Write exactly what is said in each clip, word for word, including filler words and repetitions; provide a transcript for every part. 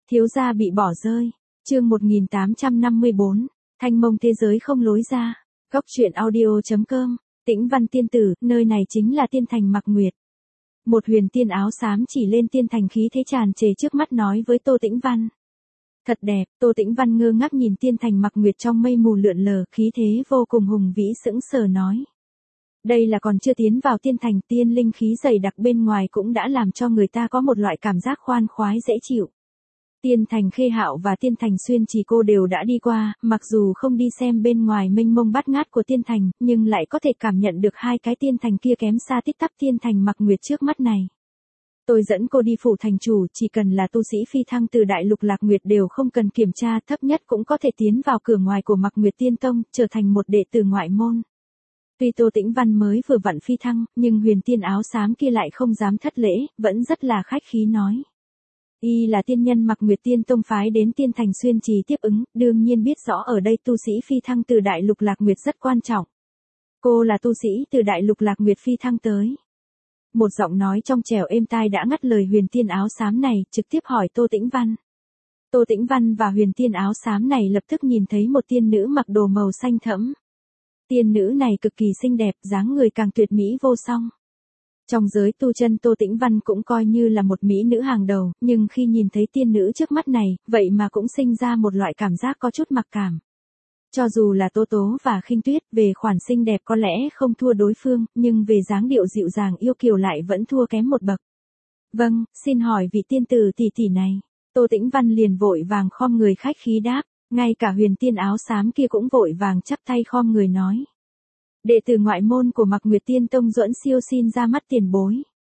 Thiếu gia bị bỏ rơi. Chương một nghìn tám trăm năm mươi bốn. Thanh mông thế giới không lối ra. Góc truyện audio chấm com. Tĩnh Văn tiên tử, nơi này chính là tiên thành Mạc Nguyệt. Một huyền tiên áo xám chỉ lên tiên thành khí thế tràn trề trước mắt nói với Tô Tĩnh Văn. Thật đẹp. Tô Tĩnh Văn ngơ ngác nhìn tiên thành Mạc Nguyệt trong mây mù lượn lờ, khí thế vô cùng hùng vĩ, sững sờ nói. Đây là còn chưa tiến vào tiên thành, tiên linh khí dày đặc bên ngoài cũng đã làm cho người ta có một loại cảm giác khoan khoái dễ chịu. Tiên thành Khê Hạo và tiên thành Xuyên Trì cô đều đã đi qua, mặc dù không đi xem bên ngoài mênh mông bát ngát của tiên thành, nhưng lại có thể cảm nhận được hai cái tiên thành kia kém xa tít tắp tiên thành Mạc Nguyệt trước mắt này. Tôi dẫn cô đi phủ thành chủ, chỉ cần là tu sĩ phi thăng từ đại lục Lạc Nguyệt đều không cần kiểm tra, thấp nhất cũng có thể tiến vào cửa ngoài của Mạc Nguyệt Tiên Tông, trở thành một đệ tử ngoại môn. Tuy Tô Tĩnh Văn mới vừa vặn phi thăng, nhưng huyền tiên áo xám kia lại không dám thất lễ, vẫn rất là khách khí nói. Y là tiên nhân Mạc Nguyệt Tiên Tông phái đến tiên thành Xuyên Trì tiếp ứng, đương nhiên biết rõ ở đây tu sĩ phi thăng từ đại lục Lạc Nguyệt rất quan trọng. Cô là tu sĩ từ đại lục Lạc Nguyệt phi thăng tới. Một giọng nói trong trẻo êm tai đã ngắt lời huyền tiên áo xám này, trực tiếp hỏi Tô Tĩnh Văn. Tô Tĩnh Văn và huyền tiên áo xám này lập tức nhìn thấy một tiên nữ mặc đồ màu xanh thẫm. Tiên nữ này cực kỳ xinh đẹp, dáng người càng tuyệt mỹ vô song. Trong giới tu chân Tô Tĩnh Văn cũng coi như là một mỹ nữ hàng đầu, nhưng khi nhìn thấy tiên nữ trước mắt này, vậy mà cũng sinh ra một loại cảm giác có chút mặc cảm. Cho dù là Tố Tố và Khinh Tuyết, về khoản xinh đẹp có lẽ không thua đối phương, nhưng về dáng điệu dịu dàng yêu kiều lại vẫn thua kém một bậc. Vâng, xin hỏi vị tiên tử tỷ tỷ này. Tô Tĩnh Văn liền vội vàng khom người khách khí đáp, ngay cả huyền tiên áo xám kia cũng vội vàng chắp tay khom người nói. Đệ tử ngoại môn của Mạc Nguyệt Tiên Tông Duẫn Siêu xin ra mắt tiền bối.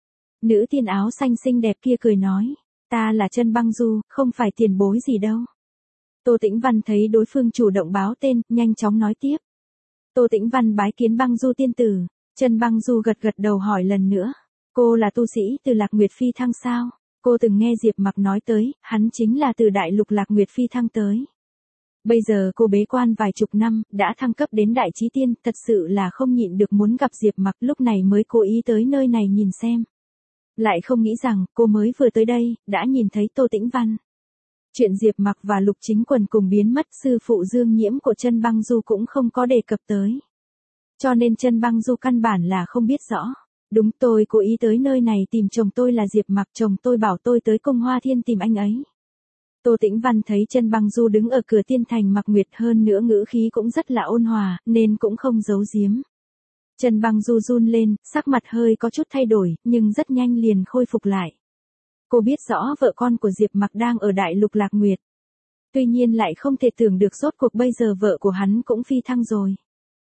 Nữ tiên áo xanh xinh đẹp kia cười nói, ta là Chân Băng Du, không phải tiền bối gì đâu. Tô Tĩnh Văn thấy đối phương chủ động báo tên, nhanh chóng nói tiếp. Tô Tĩnh Văn bái kiến Băng Du tiên tử. Chân Băng Du gật gật đầu hỏi lần nữa. Cô là tu sĩ từ Lạc Nguyệt phi thăng sao? Cô từng nghe Diệp Mặc nói tới, hắn chính là từ đại lục Lạc Nguyệt phi thăng tới. Bây giờ cô bế quan vài chục năm, đã thăng cấp đến đại chí tiên, thật sự là không nhịn được muốn gặp Diệp Mặc, lúc này mới cố ý tới nơi này nhìn xem. Lại không nghĩ rằng, cô mới vừa tới đây, đã nhìn thấy Tô Tĩnh Văn. Chuyện Diệp Mặc và Lục Chính Quần cùng biến mất, sư phụ Dương Nhiễm của Chân Băng Du cũng không có đề cập tới. Cho nên Chân Băng Du căn bản là không biết rõ. Đúng, tôi cố ý tới nơi này tìm chồng tôi là Diệp Mặc, chồng tôi bảo tôi tới Cung Hoa Thiên tìm anh ấy. Tô Tĩnh Văn thấy Chân Băng Du đứng ở cửa tiên thành Mạc Nguyệt, hơn nữa ngữ khí cũng rất là ôn hòa, nên cũng không giấu giếm. Chân Băng Du run lên, sắc mặt hơi có chút thay đổi, nhưng rất nhanh liền khôi phục lại. Cô biết rõ vợ con của Diệp Mặc đang ở đại lục Lạc Nguyệt. Tuy nhiên lại không thể tưởng được rốt cuộc bây giờ vợ của hắn cũng phi thăng rồi.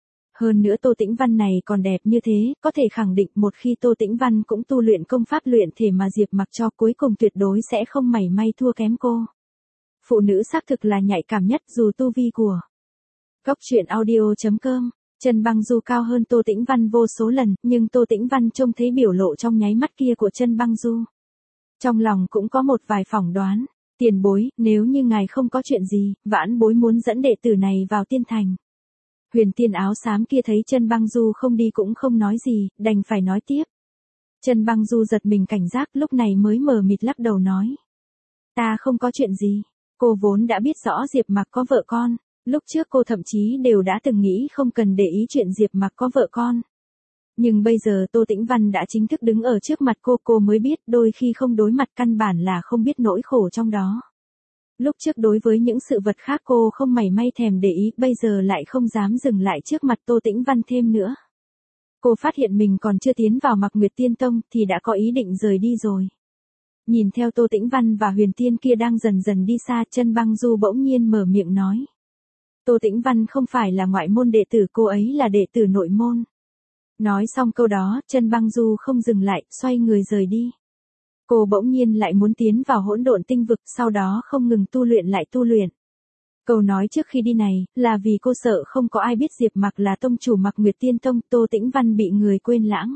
Hơn nữa Tô Tĩnh Văn này còn đẹp như thế, có thể khẳng định một khi Tô Tĩnh Văn cũng tu luyện công pháp luyện thể mà Diệp Mặc cho, cuối cùng tuyệt đối sẽ không mảy may thua kém cô. Phụ nữ xác thực là nhạy cảm nhất dù tu vi của. Góc truyện audio chấm com. Chân Băng Du cao hơn Tô Tĩnh Văn vô số lần, nhưng Tô Tĩnh Văn trông thấy biểu lộ trong nháy mắt kia của Chân Băng Du. Trong lòng cũng có một vài phỏng đoán. Tiền bối, nếu như ngài không có chuyện gì, vãn bối muốn dẫn đệ tử này vào tiên thành. Huyền tiên áo xám kia thấy Chân Băng Du không đi cũng không nói gì, đành phải nói tiếp. Chân Băng Du giật mình cảnh giác, lúc này mới mờ mịt lắc đầu nói. Ta không có chuyện gì. Cô vốn đã biết rõ Diệp Mặc có vợ con, lúc trước cô thậm chí đều đã từng nghĩ không cần để ý chuyện Diệp Mặc có vợ con. Nhưng bây giờ Tô Tĩnh Văn đã chính thức đứng ở trước mặt cô, cô mới biết đôi khi không đối mặt căn bản là không biết nỗi khổ trong đó. Lúc trước đối với những sự vật khác cô không mảy may thèm để ý, bây giờ lại không dám dừng lại trước mặt Tô Tĩnh Văn thêm nữa. Cô phát hiện mình còn chưa tiến vào Mạc Nguyệt Tiên Tông thì đã có ý định rời đi rồi. Nhìn theo Tô Tĩnh Văn và huyền tiên kia đang dần dần đi xa, Chân Băng Du bỗng nhiên mở miệng nói. Tô Tĩnh Văn không phải là ngoại môn đệ tử, cô ấy là đệ tử nội môn. Nói xong câu đó, Chân Băng Du không dừng lại, xoay người rời đi. Cô bỗng nhiên lại muốn tiến vào hỗn độn tinh vực, sau đó không ngừng tu luyện lại tu luyện. Câu nói trước khi đi này, là vì cô sợ không có ai biết Diệp Mặc là tông chủ Mạc Nguyệt Tiên Tông, Tô Tĩnh Văn bị người quên lãng.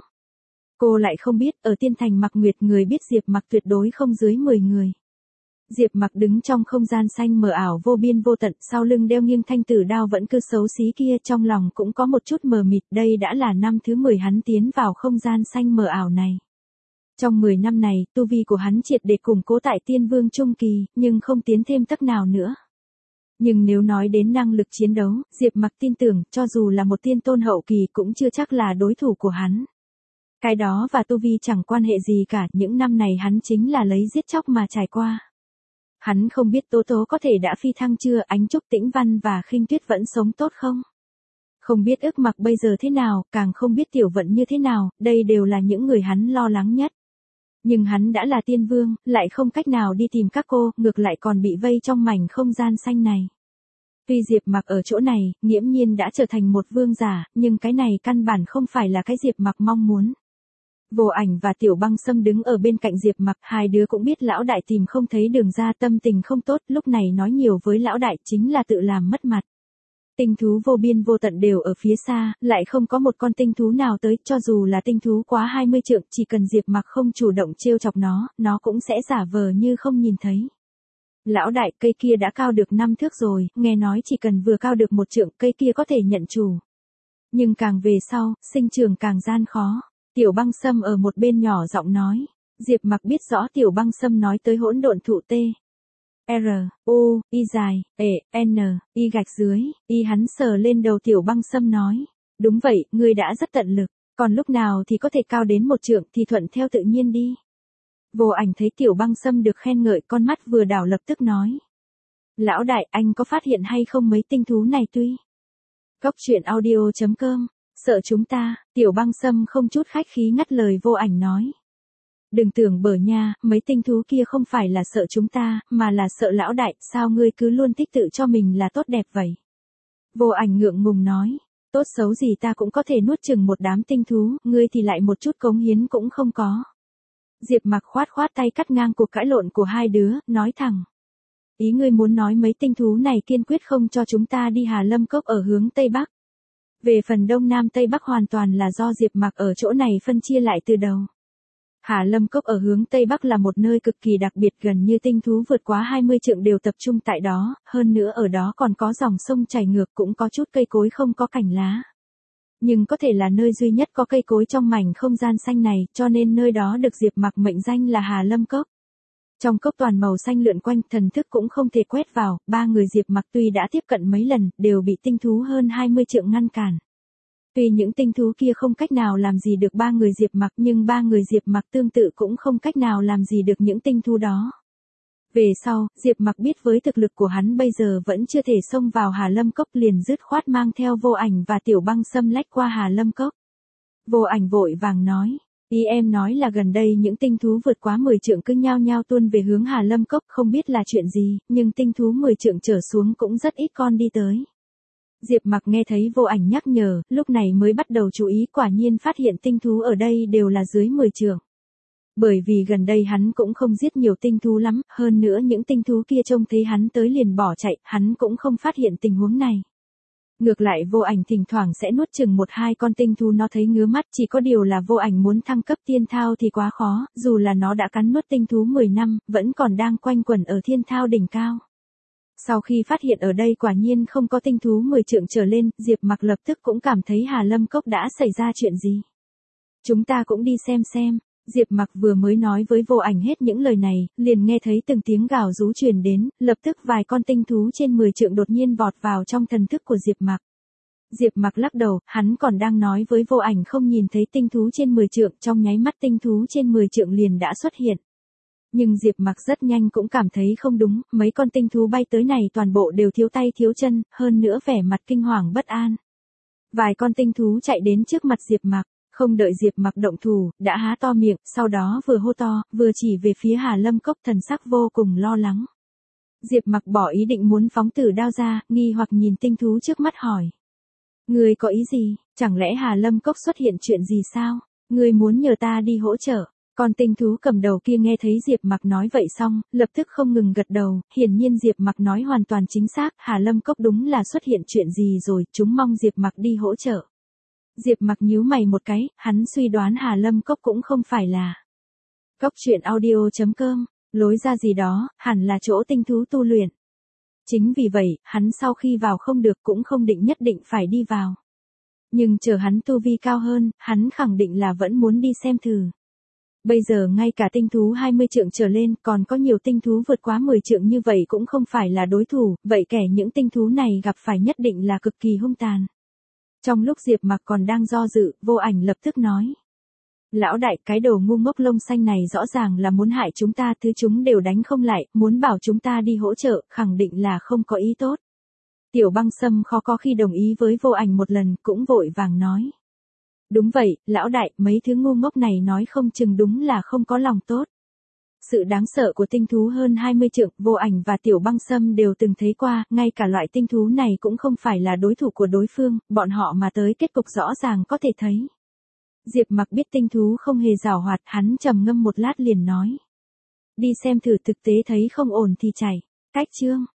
Cô lại không biết, ở tiên thành Mạc Nguyệt người biết Diệp Mặc tuyệt đối không dưới mười người. Diệp Mặc đứng trong không gian xanh mờ ảo vô biên vô tận, sau lưng đeo nghiêng thanh tử đao vẫn cứ xấu xí kia, trong lòng cũng có một chút mờ mịt, đây đã là năm thứ mười hắn tiến vào không gian xanh mờ ảo này. Trong mười năm này, tu vi của hắn triệt để củng cố tại tiên vương trung kỳ, nhưng không tiến thêm tấc nào nữa. Nhưng nếu nói đến năng lực chiến đấu, Diệp Mặc tin tưởng, cho dù là một tiên tôn hậu kỳ cũng chưa chắc là đối thủ của hắn. Cái đó và tu vi chẳng quan hệ gì cả, những năm này hắn chính là lấy giết chóc mà trải qua. Hắn không biết Tố Tố có thể đã phi thăng chưa, Ánh Trúc Tĩnh Văn và Khinh Tuyết vẫn sống tốt không? Không biết Ước Mặc bây giờ thế nào, càng không biết Tiểu Vận như thế nào, đây đều là những người hắn lo lắng nhất. Nhưng hắn đã là tiên vương, lại không cách nào đi tìm các cô, ngược lại còn bị vây trong mảnh không gian xanh này. Tuy Diệp Mặc ở chỗ này, nghiễm nhiên đã trở thành một vương giả, nhưng cái này căn bản không phải là cái Diệp Mặc mong muốn. Vô Ảnh và Tiểu Băng Sâm đứng ở bên cạnh Diệp Mặc, hai đứa cũng biết lão đại tìm không thấy đường ra, tâm tình không tốt, lúc này nói nhiều với lão đại chính là tự làm mất mặt. Tinh thú vô biên vô tận đều ở phía xa, lại không có một con tinh thú nào tới, cho dù là tinh thú quá hai mươi trượng, chỉ cần Diệp Mặc không chủ động trêu chọc nó, nó cũng sẽ giả vờ như không nhìn thấy. Lão đại, cây kia đã cao được năm thước rồi, nghe nói chỉ cần vừa cao được một trượng, cây kia có thể nhận chủ. Nhưng càng về sau, sinh trưởng càng gian khó. Tiểu Băng Sâm ở một bên nhỏ giọng nói. Diệp Mặc biết rõ Tiểu Băng Sâm nói tới hỗn độn thụ T. R, U, Y dài, E, N, Y gạch dưới, Y hắn sờ lên đầu Tiểu Băng Sâm nói. Đúng vậy, ngươi đã rất tận lực, còn lúc nào thì có thể cao đến một trượng thì thuận theo tự nhiên đi. Vô Ảnh thấy Tiểu Băng Sâm được khen ngợi, con mắt vừa đảo lập tức nói. Lão đại, anh có phát hiện hay không mấy tinh thú này tuy. Góc truyện audio chấm com, sợ chúng ta, Tiểu Băng Sâm không chút khách khí ngắt lời Vô Ảnh nói. Đừng tưởng bở nha, mấy tinh thú kia không phải là sợ chúng ta, mà là sợ lão đại, sao ngươi cứ luôn tích tự cho mình là tốt đẹp vậy. Vô Ảnh ngượng ngùng nói, tốt xấu gì ta cũng có thể nuốt chừng một đám tinh thú, ngươi thì lại một chút cống hiến cũng không có. Diệp Mặc khoát khoát tay cắt ngang cuộc cãi lộn của hai đứa, nói thẳng. Ý ngươi muốn nói mấy tinh thú này kiên quyết không cho chúng ta đi Hà Lâm Cốc ở hướng Tây Bắc. Về phần Đông Nam Tây Bắc hoàn toàn là do Diệp Mặc ở chỗ này phân chia lại từ đầu. Hà Lâm Cốc ở hướng Tây Bắc là một nơi cực kỳ đặc biệt, gần như tinh thú vượt quá hai mươi trượng đều tập trung tại đó, hơn nữa ở đó còn có dòng sông chảy ngược, cũng có chút cây cối không có cành lá. Nhưng có thể là nơi duy nhất có cây cối trong mảnh không gian xanh này, cho nên nơi đó được Diệp Mặc mệnh danh là Hà Lâm Cốc. Trong cốc toàn màu xanh lượn quanh, thần thức cũng không thể quét vào, ba người Diệp Mặc tuy đã tiếp cận mấy lần, đều bị tinh thú hơn hai mươi trượng ngăn cản. Tuy những tinh thú kia không cách nào làm gì được ba người Diệp Mặc, nhưng ba người Diệp Mặc tương tự cũng không cách nào làm gì được những tinh thú đó. Về sau, Diệp Mặc biết với thực lực của hắn bây giờ vẫn chưa thể xông vào Hà Lâm Cốc, liền dứt khoát mang theo Vô Ảnh và Tiểu Băng Sâm lách qua Hà Lâm Cốc. Vô Ảnh vội vàng nói, ý em nói là gần đây những tinh thú vượt quá mười trượng cứ nhao nhao tuôn về hướng Hà Lâm Cốc, không biết là chuyện gì, nhưng tinh thú mười trượng trở xuống cũng rất ít con đi tới. Diệp Mặc nghe thấy Vô Ảnh nhắc nhở, lúc này mới bắt đầu chú ý, quả nhiên phát hiện tinh thú ở đây đều là dưới mười trượng. Bởi vì gần đây hắn cũng không giết nhiều tinh thú lắm, hơn nữa những tinh thú kia trông thấy hắn tới liền bỏ chạy, hắn cũng không phát hiện tình huống này. Ngược lại Vô Ảnh thỉnh thoảng sẽ nuốt chừng một hai con tinh thú nó thấy ngứa mắt, chỉ có điều là Vô Ảnh muốn thăng cấp thiên thao thì quá khó, dù là nó đã cắn nuốt tinh thú mười năm, vẫn còn đang quanh quẩn ở thiên thao đỉnh cao. Sau khi phát hiện ở đây quả nhiên không có tinh thú mười trượng trở lên, Diệp Mặc lập tức cũng cảm thấy Hà Lâm Cốc đã xảy ra chuyện gì. Chúng ta cũng đi xem xem. Diệp Mặc vừa mới nói với Vô Ảnh hết những lời này, liền nghe thấy từng tiếng gào rú truyền đến, lập tức vài con tinh thú trên mười trượng đột nhiên vọt vào trong thần thức của Diệp Mặc. Diệp Mặc lắc đầu, hắn còn đang nói với Vô Ảnh không nhìn thấy tinh thú trên mười trượng, trong nháy mắt tinh thú trên mười trượng liền đã xuất hiện. Nhưng Diệp Mặc rất nhanh cũng cảm thấy không đúng, mấy con tinh thú bay tới này toàn bộ đều thiếu tay thiếu chân, hơn nữa vẻ mặt kinh hoàng bất an. Vài con tinh thú chạy đến trước mặt Diệp Mặc, không đợi Diệp Mặc động thủ, đã há to miệng, sau đó vừa hô to, vừa chỉ về phía Hà Lâm Cốc, thần sắc vô cùng lo lắng. Diệp Mặc bỏ ý định muốn phóng tử đao ra, nghi hoặc nhìn tinh thú trước mắt hỏi. Ngươi có ý gì, chẳng lẽ Hà Lâm Cốc xuất hiện chuyện gì sao? Ngươi muốn nhờ ta đi hỗ trợ? Con tinh thú cầm đầu kia nghe thấy Diệp Mặc nói vậy xong, lập tức không ngừng gật đầu, hiển nhiên Diệp Mặc nói hoàn toàn chính xác, Hà Lâm Cốc đúng là xuất hiện chuyện gì rồi, chúng mong Diệp Mặc đi hỗ trợ. Diệp Mặc nhíu mày một cái, hắn suy đoán Hà Lâm Cốc cũng không phải là Góc truyện audio chấm com, lối ra gì đó, hẳn là chỗ tinh thú tu luyện. Chính vì vậy, hắn sau khi vào không được cũng không định nhất định phải đi vào. Nhưng chờ hắn tu vi cao hơn, hắn khẳng định là vẫn muốn đi xem thử. Bây giờ ngay cả tinh thú hai mươi trượng trở lên, còn có nhiều tinh thú vượt quá mười trượng như vậy cũng không phải là đối thủ, vậy kẻ những tinh thú này gặp phải nhất định là cực kỳ hung tàn. Trong lúc Diệp Mặc còn đang do dự, Vô Ảnh lập tức nói. Lão đại, cái đồ ngu ngốc lông xanh này rõ ràng là muốn hại chúng ta, thứ chúng đều đánh không lại, muốn bảo chúng ta đi hỗ trợ, khẳng định là không có ý tốt. Tiểu Băng Sâm khó có khi đồng ý với Vô Ảnh một lần, cũng vội vàng nói. Đúng vậy, lão đại, mấy thứ ngu ngốc này nói không chừng đúng là không có lòng tốt. Sự đáng sợ của tinh thú hơn hai mươi trượng, Vô Ảnh và Tiểu Băng Sâm đều từng thấy qua, ngay cả loại tinh thú này cũng không phải là đối thủ của đối phương, bọn họ mà tới kết cục rõ ràng có thể thấy. Diệp Mặc biết tinh thú không hề giảo hoạt, hắn trầm ngâm một lát liền nói. Đi xem thử, thực tế thấy không ổn thì chạy. Cách chương